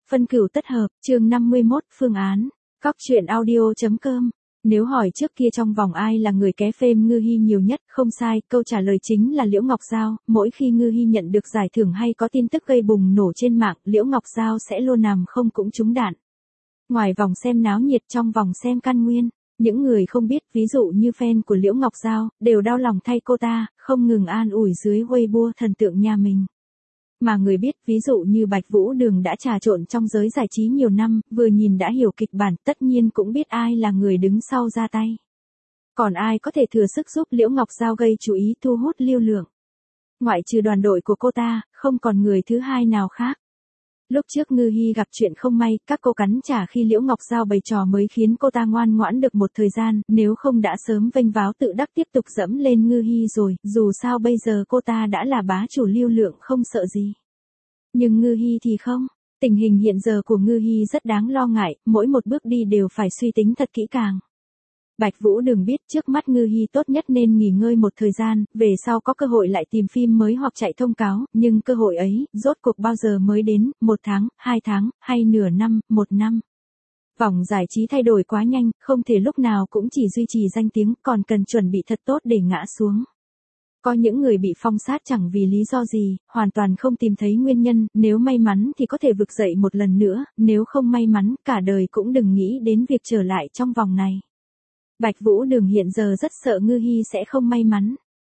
Phân cửu tất hợp, chương 51, phương án. Cóc truyện audio.com. Nếu hỏi trước kia trong vòng ai là người ké phêm Ngư Hi nhiều nhất, không sai, câu trả lời chính là Liễu Ngọc Giao. Mỗi khi Ngư Hi nhận được giải thưởng hay có tin tức gây bùng nổ trên mạng, Liễu Ngọc Giao sẽ luôn nằm không cũng trúng đạn. Ngoài vòng xem náo nhiệt, trong vòng xem căn nguyên, những người không biết, ví dụ như fan của Liễu Ngọc Giao, đều đau lòng thay cô ta, không ngừng an ủi dưới Weibo thần tượng nhà mình. Mà người biết, ví dụ như Bạch Vũ Đường đã trà trộn trong giới giải trí nhiều năm, vừa nhìn đã hiểu kịch bản, tất nhiên cũng biết ai là người đứng sau ra tay. Còn ai có thể thừa sức giúp Liễu Ngọc Giao gây chú ý thu hút lưu lượng. Ngoại trừ đoàn đội của cô ta, không còn người thứ hai nào khác. Lúc trước Ngư Hi gặp chuyện không may, các cô cắn trả khi Liễu Ngọc Giao bày trò mới khiến cô ta ngoan ngoãn được một thời gian, nếu không đã sớm vênh váo tự đắc tiếp tục dẫm lên Ngư Hi rồi, dù sao bây giờ cô ta đã là bá chủ lưu lượng không sợ gì. Nhưng Ngư Hi thì không, tình hình hiện giờ của Ngư Hi rất đáng lo ngại, mỗi một bước đi đều phải suy tính thật kỹ càng. Bạch Vũ Đường biết trước mắt Ngư Hi tốt nhất nên nghỉ ngơi một thời gian, về sau có cơ hội lại tìm phim mới hoặc chạy thông cáo, nhưng cơ hội ấy, rốt cuộc bao giờ mới đến, 1 tháng, 2 tháng, hay nửa năm, 1 năm. Vòng giải trí thay đổi quá nhanh, không thể lúc nào cũng chỉ duy trì danh tiếng, còn cần chuẩn bị thật tốt để ngã xuống. Có những người bị phong sát chẳng vì lý do gì, hoàn toàn không tìm thấy nguyên nhân, nếu may mắn thì có thể vực dậy một lần nữa, nếu không may mắn, cả đời cũng đừng nghĩ đến việc trở lại trong vòng này. Bạch Vũ Đường hiện giờ rất sợ Ngư Hi sẽ không may mắn.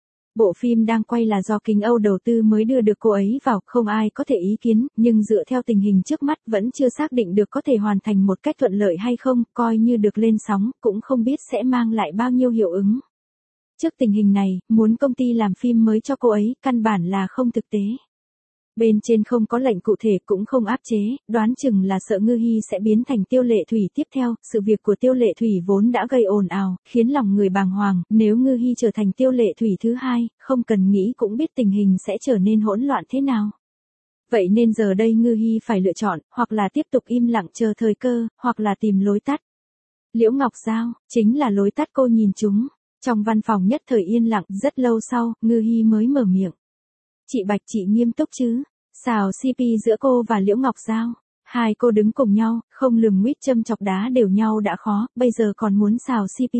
Bộ phim đang quay là do Kính Âu đầu tư mới đưa được cô ấy vào, không ai có thể ý kiến, nhưng dựa theo tình hình trước mắt vẫn chưa xác định được có thể hoàn thành một cách thuận lợi hay không, coi như được lên sóng, cũng không biết sẽ mang lại bao nhiêu hiệu ứng. Trước tình hình này, muốn công ty làm phim mới cho cô ấy, căn bản là không thực tế. Bên trên không có lệnh cụ thể cũng không áp chế, đoán chừng là sợ Ngư Hi sẽ biến thành Tiêu Lệ Thủy tiếp theo, sự việc của Tiêu Lệ Thủy vốn đã gây ồn ào, khiến lòng người bàng hoàng, nếu Ngư Hi trở thành Tiêu Lệ Thủy thứ hai, không cần nghĩ cũng biết tình hình sẽ trở nên hỗn loạn thế nào. Vậy nên giờ đây Ngư Hi phải lựa chọn, hoặc là tiếp tục im lặng chờ thời cơ, hoặc là tìm lối tắt. Liễu Ngọc Giao, chính là lối tắt cô nhìn chúng. Trong văn phòng nhất thời yên lặng, rất lâu sau, Ngư Hi mới mở miệng. Chị Bạch, chị nghiêm túc chứ? Xào CP giữa cô và Liễu Ngọc Giao. Hai cô đứng cùng nhau, không lườm nguýt châm chọc đá đều nhau đã khó, bây giờ còn muốn xào CP.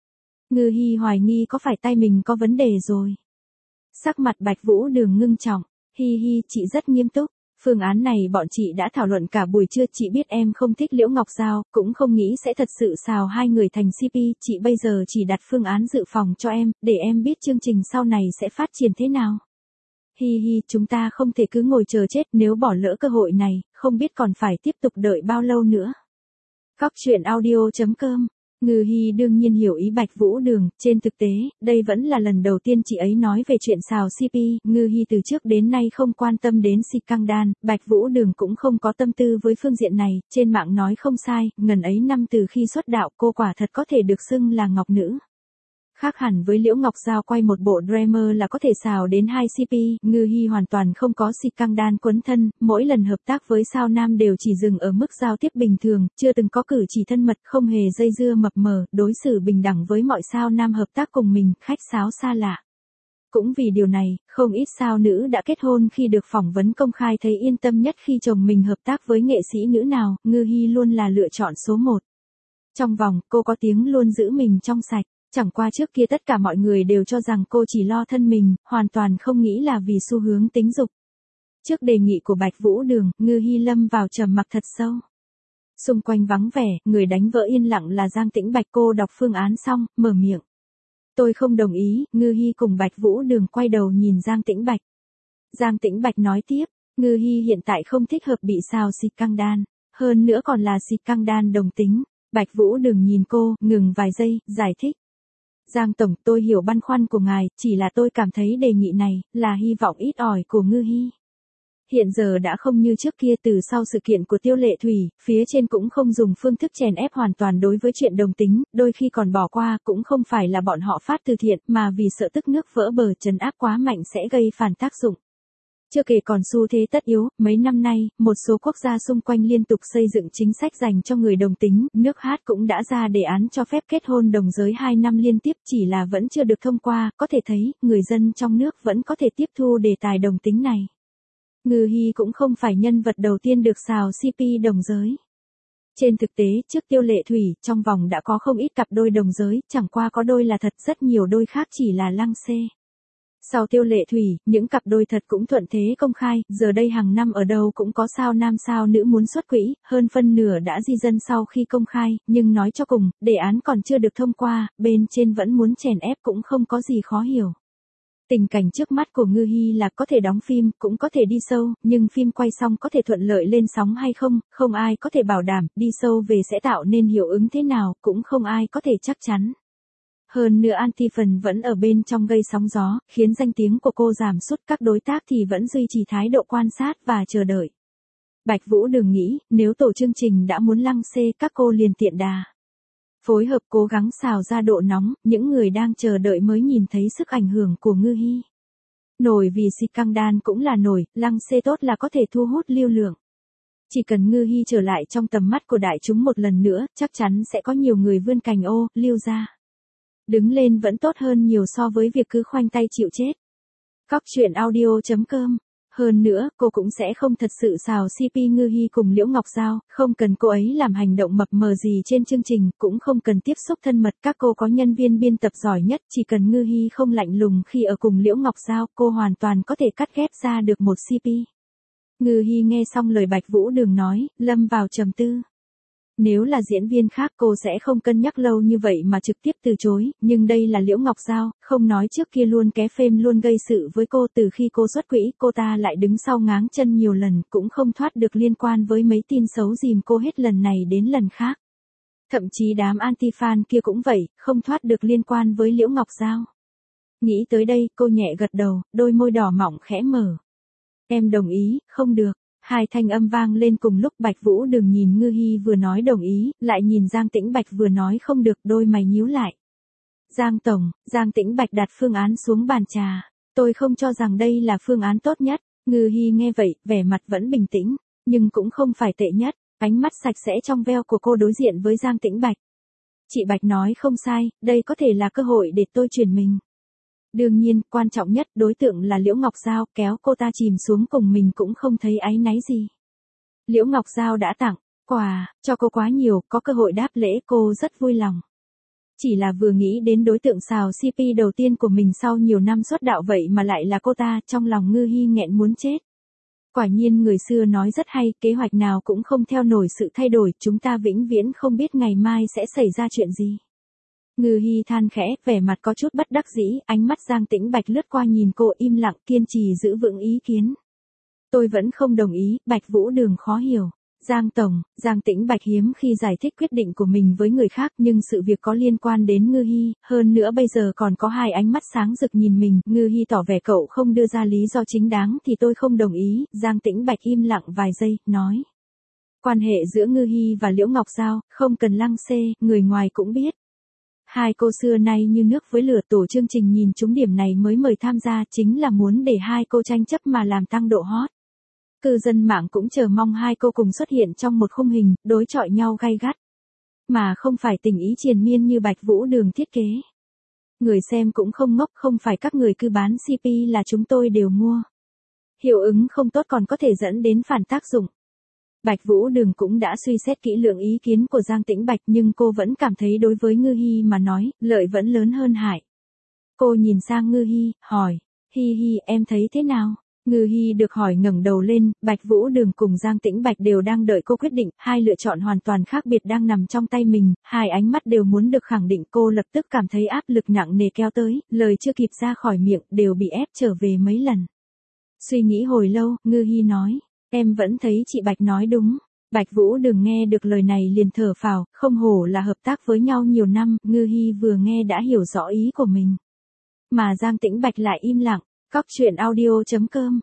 Ngư Hi hoài nghi có phải tay mình có vấn đề rồi. Sắc mặt Bạch Vũ Đường ngưng trọng. Hi hi, chị rất nghiêm túc. Phương án này bọn chị đã thảo luận cả buổi trưa, chị biết em không thích Liễu Ngọc Giao, cũng không nghĩ sẽ thật sự xào hai người thành CP, chị bây giờ chỉ đặt phương án dự phòng cho em, để em biết chương trình sau này sẽ phát triển thế nào. Hi hi, chúng ta không thể cứ ngồi chờ chết, nếu bỏ lỡ cơ hội này, không biết còn phải tiếp tục đợi bao lâu nữa. Cóc truyện audio.com. Ngư Hi đương nhiên hiểu ý Bạch Vũ Đường, trên thực tế, đây vẫn là lần đầu tiên chị ấy nói về chuyện xào CP, Ngư Hi từ trước đến nay không quan tâm đến scandal, Bạch Vũ Đường cũng không có tâm tư với phương diện này, trên mạng nói không sai, ngần ấy năm từ khi xuất đạo cô quả thật có thể được xưng là ngọc nữ. Khác hẳn với Liễu Ngọc Giao quay một bộ drama là có thể xào đến 2 CP, Ngư Hi hoàn toàn không có scandal quấn thân, mỗi lần hợp tác với sao nam đều chỉ dừng ở mức giao tiếp bình thường, chưa từng có cử chỉ thân mật, không hề dây dưa mập mờ, đối xử bình đẳng với mọi sao nam hợp tác cùng mình, khách sáo xa lạ. Cũng vì điều này, không ít sao nữ đã kết hôn khi được phỏng vấn công khai thấy yên tâm nhất khi chồng mình hợp tác với nghệ sĩ nữ nào, Ngư Hi luôn là lựa chọn số 1. Trong vòng, cô có tiếng luôn giữ mình trong sạch. Chẳng qua trước kia tất cả mọi người đều cho rằng cô chỉ lo thân mình, hoàn toàn không nghĩ là vì xu hướng tính dục. Trước đề nghị của Bạch Vũ Đường, Ngư Hi lâm vào trầm mặc thật sâu. Xung quanh vắng vẻ, người đánh vỡ yên lặng là Giang Tĩnh Bạch. Cô đọc phương án xong, mở miệng. Tôi không đồng ý, Ngư Hi cùng Bạch Vũ Đường quay đầu nhìn Giang Tĩnh Bạch. Giang Tĩnh Bạch nói tiếp, Ngư Hi hiện tại không thích hợp bị xào scandal, hơn nữa còn là scandal đồng tính. Bạch Vũ Đường nhìn cô, ngừng vài giây, giải thích. Giang Tổng, tôi hiểu băn khoăn của ngài, chỉ là tôi cảm thấy đề nghị này, là hy vọng ít ỏi của Ngư Hi. Hiện giờ đã không như trước kia, từ sau sự kiện của Tiêu Lệ Thủy, phía trên cũng không dùng phương thức chèn ép hoàn toàn đối với chuyện đồng tính, đôi khi còn bỏ qua, cũng không phải là bọn họ phát từ thiện, mà vì sợ tức nước vỡ bờ trấn áp quá mạnh sẽ gây phản tác dụng. Chưa kể còn xu thế tất yếu, mấy năm nay, một số quốc gia xung quanh liên tục xây dựng chính sách dành cho người đồng tính, nước Hát cũng đã ra đề án cho phép kết hôn đồng giới 2 năm liên tiếp, chỉ là vẫn chưa được thông qua, có thể thấy, người dân trong nước vẫn có thể tiếp thu đề tài đồng tính này. Ngư Hi cũng không phải nhân vật đầu tiên được xào CP đồng giới. Trên thực tế, trước Tiêu Lệ Thủy, trong vòng đã có không ít cặp đôi đồng giới, chẳng qua có đôi là thật, rất nhiều đôi khác chỉ là lăng xê. Sau Tiêu Lệ Thủy, những cặp đôi thật cũng thuận thế công khai, giờ đây hàng năm ở đâu cũng có sao nam sao nữ muốn xuất quỹ, hơn phân nửa đã di dân sau khi công khai, nhưng nói cho cùng, đề án còn chưa được thông qua, bên trên vẫn muốn chèn ép cũng không có gì khó hiểu. Tình cảnh trước mắt của Ngư Hi là có thể đóng phim, cũng có thể đi sâu, nhưng phim quay xong có thể thuận lợi lên sóng hay không, không ai có thể bảo đảm, đi sâu về sẽ tạo nên hiệu ứng thế nào, cũng không ai có thể chắc chắn. Hơn nữa Anti-Fan vẫn ở bên trong gây sóng gió, khiến danh tiếng của cô giảm sút, các đối tác thì vẫn duy trì thái độ quan sát và chờ đợi. Bạch Vũ đừng nghĩ, nếu tổ chương trình đã muốn lăng xê các cô liền tiện đà. Phối hợp cố gắng xào ra độ nóng, những người đang chờ đợi mới nhìn thấy sức ảnh hưởng của Ngư Hi. Nổi vì scandal cũng là nổi, lăng xê tốt là có thể thu hút lưu lượng. Chỉ cần Ngư Hi trở lại trong tầm mắt của đại chúng một lần nữa, chắc chắn sẽ có nhiều người vươn cành ô, lưu ra. Đứng lên vẫn tốt hơn nhiều so với việc cứ khoanh tay chịu chết. Cóc truyện audio.com. Hơn nữa, cô cũng sẽ không thật sự xào CP Ngư Hi cùng Liễu Ngọc Giao, không cần cô ấy làm hành động mập mờ gì trên chương trình, cũng không cần tiếp xúc thân mật, các cô có nhân viên biên tập giỏi nhất, chỉ cần Ngư Hi không lạnh lùng khi ở cùng Liễu Ngọc Giao, cô hoàn toàn có thể cắt ghép ra được một CP. Ngư Hi nghe xong lời Bạch Vũ Đường nói, lâm vào trầm tư. Nếu là diễn viên khác cô sẽ không cân nhắc lâu như vậy mà trực tiếp từ chối, nhưng đây là Liễu Ngọc Giao, không nói trước kia luôn ké phêm luôn gây sự với cô, từ khi cô xuất quỹ, cô ta lại đứng sau ngáng chân nhiều lần, cũng không thoát được liên quan với mấy tin xấu dìm cô hết lần này đến lần khác. Thậm chí đám anti-fan kia cũng vậy, không thoát được liên quan với Liễu Ngọc Giao. Nghĩ tới đây, cô nhẹ gật đầu, đôi môi đỏ mỏng khẽ mở. Em đồng ý, không được. Hai thanh âm vang lên cùng lúc, Bạch Vũ Đường nhìn Ngư Hi vừa nói đồng ý, lại nhìn Giang Tĩnh Bạch vừa nói không được, đôi mày nhíu lại. Giang Tổng, Giang Tĩnh Bạch đặt phương án xuống bàn trà. Tôi không cho rằng đây là phương án tốt nhất. Ngư Hi nghe vậy, vẻ mặt vẫn bình tĩnh, nhưng cũng không phải tệ nhất. Ánh mắt sạch sẽ trong veo của cô đối diện với Giang Tĩnh Bạch. Chị Bạch nói không sai, đây có thể là cơ hội để tôi chuyển mình. Đương nhiên, quan trọng nhất, đối tượng là Liễu Ngọc Giao, kéo cô ta chìm xuống cùng mình cũng không thấy áy náy gì. Liễu Ngọc Giao đã tặng quà cho cô quá nhiều, có cơ hội đáp lễ cô rất vui lòng. Chỉ là vừa nghĩ đến đối tượng xào CP đầu tiên của mình sau nhiều năm xuất đạo vậy mà lại là cô ta, trong lòng Ngư Hi nghẹn muốn chết. Quả nhiên người xưa nói rất hay, kế hoạch nào cũng không theo nổi sự thay đổi, chúng ta vĩnh viễn không biết ngày mai sẽ xảy ra chuyện gì. Ngư Hi than khẽ, vẻ mặt có chút bất đắc dĩ, ánh mắt Giang Tĩnh Bạch lướt qua nhìn cô im lặng, kiên trì giữ vững ý kiến. Tôi vẫn không đồng ý, Bạch Vũ Đường khó hiểu. Giang Tổng, Giang Tĩnh Bạch hiếm khi giải thích quyết định của mình với người khác, nhưng sự việc có liên quan đến Ngư Hi, hơn nữa bây giờ còn có hai ánh mắt sáng rực nhìn mình, Ngư Hi tỏ vẻ cậu không đưa ra lý do chính đáng thì tôi không đồng ý, Giang Tĩnh Bạch im lặng vài giây, nói. Quan hệ giữa Ngư Hi và Liễu Ngọc Giao, không cần lăng xê, người ngoài cũng biết. Hai cô xưa nay như nước với lửa, tổ chương trình nhìn trúng điểm này mới mời tham gia, chính là muốn để hai cô tranh chấp mà làm tăng độ hot. Cư dân mạng cũng chờ mong hai cô cùng xuất hiện trong một khung hình, đối chọi nhau gay gắt. Mà không phải tình ý triền miên như Bạch Vũ Đường thiết kế. Người xem cũng không ngốc, không phải các người cứ bán CP là chúng tôi đều mua. Hiệu ứng không tốt còn có thể dẫn đến phản tác dụng. Bạch Vũ Đường cũng đã suy xét kỹ lưỡng ý kiến của Giang Tĩnh Bạch, nhưng cô vẫn cảm thấy đối với Ngư Hi mà nói, lợi vẫn lớn hơn hại. Cô nhìn sang Ngư Hi, hỏi, Hi em thấy thế nào? Ngư Hi được hỏi ngẩng đầu lên, Bạch Vũ Đường cùng Giang Tĩnh Bạch đều đang đợi cô quyết định, hai lựa chọn hoàn toàn khác biệt đang nằm trong tay mình, hai ánh mắt đều muốn được khẳng định, cô lập tức cảm thấy áp lực nặng nề kéo tới, lời chưa kịp ra khỏi miệng, đều bị ép trở về mấy lần. Suy nghĩ hồi lâu, Ngư Hi nói. Em vẫn thấy chị Bạch nói đúng. Bạch Vũ Đường nghe được lời này liền thở phào, không hổ là hợp tác với nhau nhiều năm, Ngư Hi vừa nghe đã hiểu rõ ý của mình. Mà Giang Tĩnh Bạch lại im lặng, cóc truyện audio.com,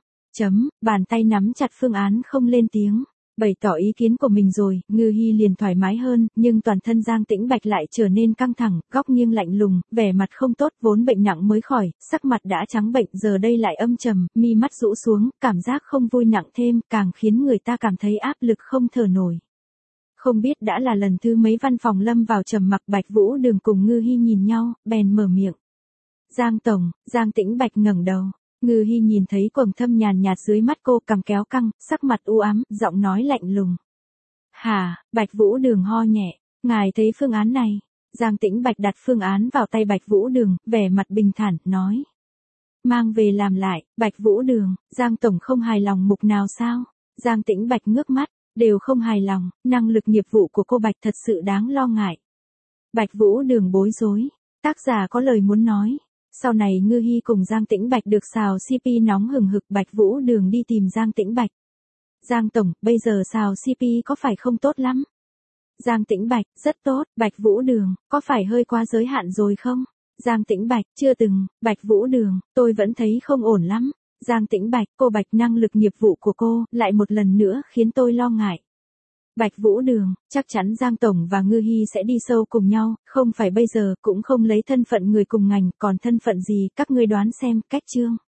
bàn tay nắm chặt phương án không lên tiếng. Bày tỏ ý kiến của mình rồi, Ngư Hi liền thoải mái hơn, nhưng toàn thân Giang Tĩnh Bạch lại trở nên căng thẳng, góc nghiêng lạnh lùng, vẻ mặt không tốt, vốn bệnh nặng mới khỏi, sắc mặt đã trắng bệnh, giờ đây lại âm trầm, mi mắt rũ xuống, cảm giác không vui nặng thêm, càng khiến người ta cảm thấy áp lực không thở nổi. Không biết đã là lần thứ mấy văn phòng lâm vào trầm mặc, Bạch Vũ Đường cùng Ngư Hi nhìn nhau, bèn mở miệng. Giang Tổng, Giang Tĩnh Bạch ngẩng đầu. Ngư Hi nhìn thấy quầng thâm nhàn nhạt dưới mắt cô, cằm kéo căng, sắc mặt u ám, giọng nói lạnh lùng. Hả? Bạch Vũ Đường ho nhẹ. Ngài thấy phương án này? Giang Tĩnh Bạch đặt phương án vào tay Bạch Vũ Đường, vẻ mặt bình thản, nói. Mang về làm lại. Bạch Vũ Đường, Giang Tổng không hài lòng mục nào sao? Giang Tĩnh Bạch ngước mắt, đều không hài lòng, năng lực nghiệp vụ của cô Bạch thật sự đáng lo ngại. Bạch Vũ Đường bối rối, tác giả có lời muốn nói. Sau này Ngư Hi cùng Giang Tĩnh Bạch được xào CP nóng hừng hực, Bạch Vũ Đường đi tìm Giang Tĩnh Bạch. Giang Tổng, bây giờ xào CP có phải không tốt lắm? Giang Tĩnh Bạch, rất tốt. Bạch Vũ Đường, có phải hơi quá giới hạn rồi không? Giang Tĩnh Bạch, chưa từng. Bạch Vũ Đường, tôi vẫn thấy không ổn lắm. Giang Tĩnh Bạch, cô Bạch, năng lực nghiệp vụ của cô lại một lần nữa khiến tôi lo ngại. Bạch Vũ Đường, chắc chắn Giang Tổng và Ngư Hi sẽ đi sâu cùng nhau, không phải bây giờ, cũng không lấy thân phận người cùng ngành, còn thân phận gì, các ngươi đoán xem. Cách chương